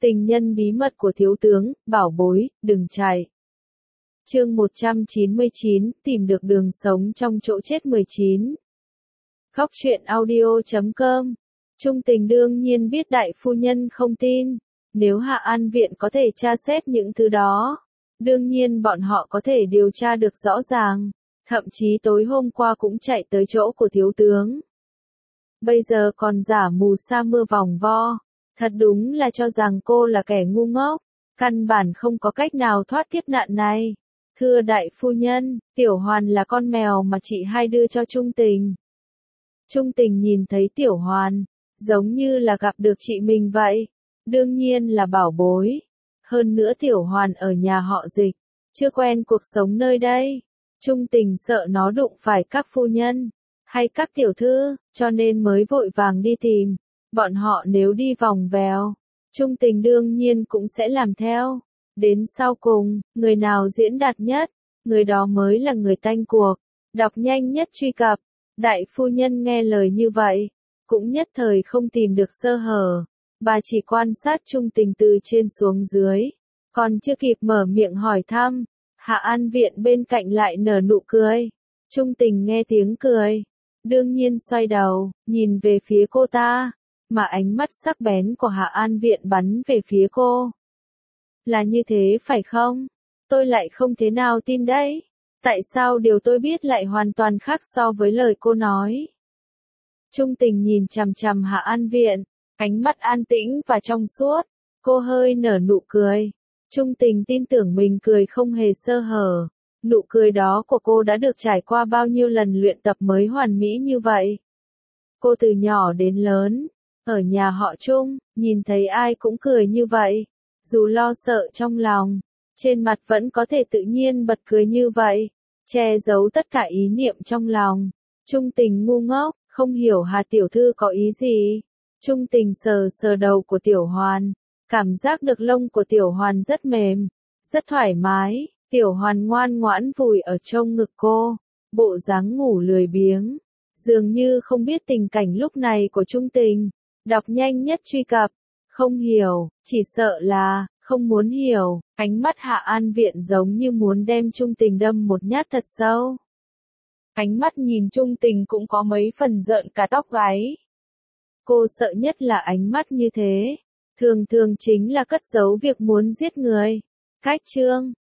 Tình nhân bí mật của thiếu tướng, bảo bối, đừng chạy. Chương 199, tìm được đường sống trong chỗ chết 19. Góc truyện audio.com. Trung Tình đương nhiên biết đại phu nhân không tin. Nếu Hạ An Viện có thể tra xét những thứ đó, đương nhiên bọn họ có thể điều tra được rõ ràng. Thậm chí tối hôm qua cũng chạy tới chỗ của thiếu tướng. Bây giờ còn giả mù sa mưa vòng vo. Thật đúng là cho rằng cô là kẻ ngu ngốc. Căn bản không có cách nào thoát kiếp nạn này. Thưa đại phu nhân, Tiểu Hoàn là con mèo mà chị hai đưa cho Trung Tình. Trung Tình nhìn thấy Tiểu Hoàn, giống như là gặp được chị mình vậy. Đương nhiên là bảo bối. Hơn nữa Tiểu Hoàn ở nhà họ Dịch, chưa quen cuộc sống nơi đây. Trung Tình sợ nó đụng phải các phu nhân, hay các tiểu thư, cho nên mới vội vàng đi tìm. Bọn họ nếu đi vòng vèo, Trung Tình đương nhiên cũng sẽ làm theo. Đến sau cùng, người nào diễn đạt nhất, người đó mới là người tanh cuộc. Đọc nhanh nhất truy cập. Đại phu nhân nghe lời như vậy, cũng nhất thời không tìm được sơ hở. Bà chỉ quan sát Trung Tình từ trên xuống dưới, còn chưa kịp mở miệng hỏi thăm, Hạ An Viện bên cạnh lại nở nụ cười. Trung Tình nghe tiếng cười, đương nhiên xoay đầu, nhìn về phía cô ta, mà ánh mắt sắc bén của Hạ An Viện bắn về phía cô. Là như thế phải không? Tôi lại không thế nào tin đấy. Tại sao điều tôi biết lại hoàn toàn khác so với lời cô nói? Trung Tình nhìn chằm chằm Hạ An Viện, ánh mắt an tĩnh và trong suốt. Cô hơi nở nụ cười. Trung Tình tin tưởng mình cười không hề sơ hở. Nụ cười đó của cô đã được trải qua bao nhiêu lần luyện tập mới hoàn mỹ như vậy. Cô từ nhỏ đến lớn, ở nhà họ Trung, nhìn thấy ai cũng cười như vậy. Dù lo sợ trong lòng, trên mặt vẫn có thể tự nhiên bật cười như vậy, che giấu tất cả ý niệm trong lòng. Trung Tình ngu ngốc, không hiểu Hà tiểu thư có ý gì. Trung Tình sờ sờ đầu của Tiểu Hoàn, cảm giác được lông của Tiểu Hoàn rất mềm, rất thoải mái. Tiểu Hoàn ngoan ngoãn vùi ở trong ngực cô, bộ dáng ngủ lười biếng, dường như không biết tình cảnh lúc này của Trung Tình. Đọc nhanh nhất truy cập. Không hiểu, chỉ sợ là không muốn hiểu. Ánh mắt Hạ An Viện giống như muốn đem Trung Tình đâm một nhát thật sâu. Ánh mắt nhìn Trung Tình cũng có mấy phần rợn cả tóc gáy. Cô sợ nhất là ánh mắt như thế, thường thường chính là cất giấu việc muốn giết người. Cách chương